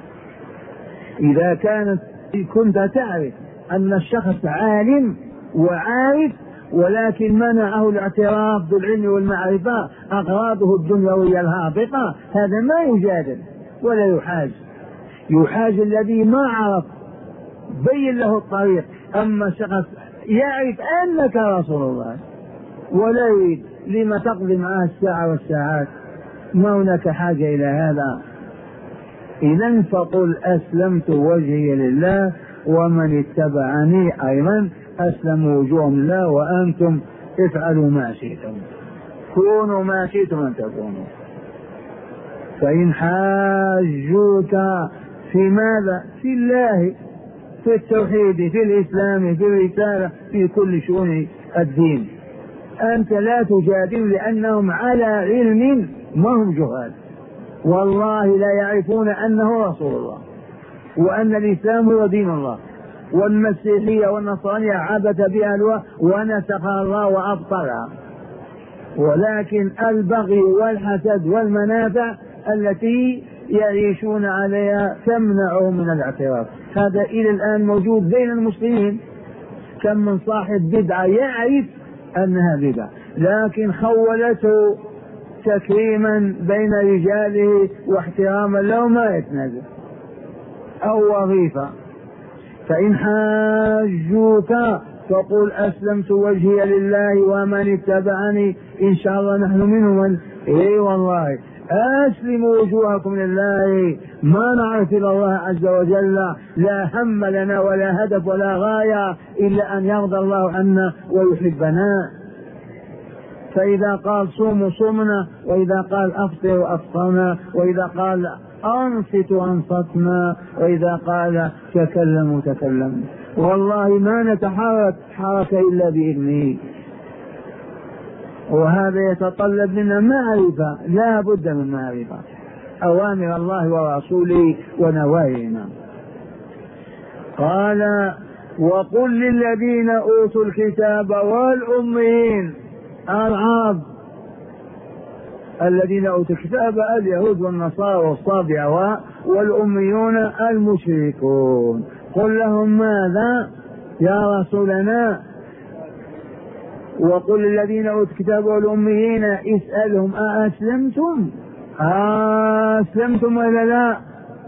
إذا كانت كنت تعرف أن الشخص عالم وعارف ولكن منعه الاعتراف بالعلم والمعرفة أغراضه الدنيوية الهابطة، هذا ما يجادل ولا يحاج. يحاج الذي ما عرف بين له الطريق. أما شخص يعرف أنك رسول الله ولا يريد لما تقضي معه الساعة والساعات، ما هناك حاجة إلى هذا. إذن فقل أسلمت وجهي لله ومن اتبعني أيضا أسلموا وجوههم لله وأنتم افعلوا ما شئتم كونوا ما شئتم أن تكونوا. فإن حاجوك في ماذا؟ في الله، في التوحيد، في الإسلام، في الرسالة، في كل شؤون الدين. أنت لا تجادل لأنهم على علم، ما هم جهال، والله لا يعرفون أنه رسول الله وأن الإسلام هو دين الله، والمسيحية والنصرانية عبث بها الوقت ونسخها الله وأبطلها. ولكن البغي والحسد والمنافع التي يعيشون عليها تمنعهم من الاعتراف. هذا إلى الآن موجود بين المسلمين. كم من صاحب بدعة يعرف أنها بدعة لكن خولته تكريما بين رجاله واحتراما له ما يتنازل، أو وظيفة. فإن حاجوك فقل أسلمت وجهي لله ومن اتبعني إن شاء الله نحن منهم. إيه والله أسلموا وجوهكم لله، ما نعرف إلى الله عز وجل، لا هم لنا ولا هدف ولا غاية إلا أن يرضى الله عنا ويحبنا. فإذا قال صوموا صمنا، وإذا قال أفطروا أفطرنا، وإذا قال أنصتوا أنصتنا، وإذا قال تكلموا تكلموا. والله ما نتحرك حركة إلا بإذنه، وهذا يتطلب منا معرفة، لا بد من معرفة أوامر الله ورسوله ونواهينا. قال وقل للذين أوتوا الكتاب والأميين العرب، الذين أوتوا الكتاب اليهود والنصارى والصابئة، والأميون المشركون، قل لهم ماذا يا رسولنا؟ وقل الذين أوتوا الكتاب والأميين اسألهم أأسلمتم أسلمتم ولا لا؟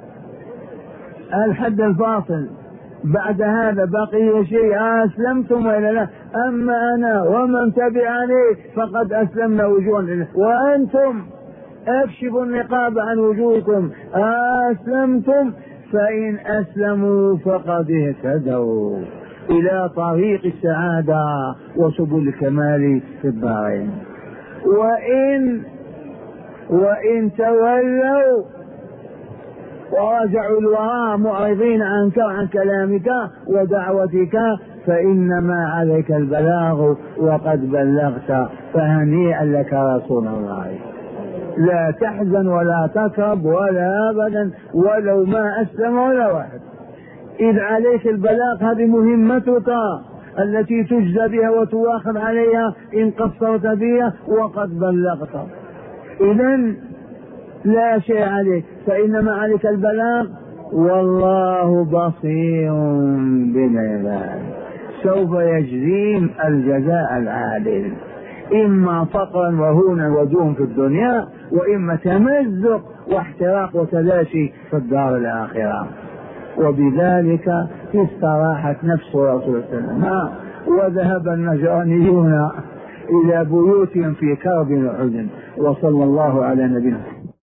الحد الفاصل، بعد هذا بقي شيء، أسلمتم ولا لا؟ أما أنا ومن تبعني فقد أسلمنا وجوهنا، وأنتم اكشفوا النقاب عن وجوهكم أسلمتم؟ فإن أسلموا فقد اهتدوا إلى طريق السعادة وسبل الكمال في الدارين. وإن وإن تولوا ورجعوا الوراء معرضين عنك وعن كلامك ودعوتك فإنما عليك البلاغ وقد بلغت، فهنيئا لك رسول الله. لا تحزن ولا تكرب ولا أبدا ولو ما أسلم ولا واحد، إذ عليك البلاغ، هذه مهمتك التي تجزى بها وتواخذ عليها إن قصرت بها، وقد بلغت. إذن لا شيء عليك، فإنما عليك البلاغ، والله بصير بالعباد سوف يجزيهم الجزاء العادل، إما فقرا وهونا ودون في الدنيا، وإما تمزق واحتراق وتلاشي في الدار الآخرة. وبذلك استراحت نفس رسول الله صلى الله عليه وسلم، وذهب النجرانيون إلى بيوتهم في كرب وحزن. وصلى الله على نبينا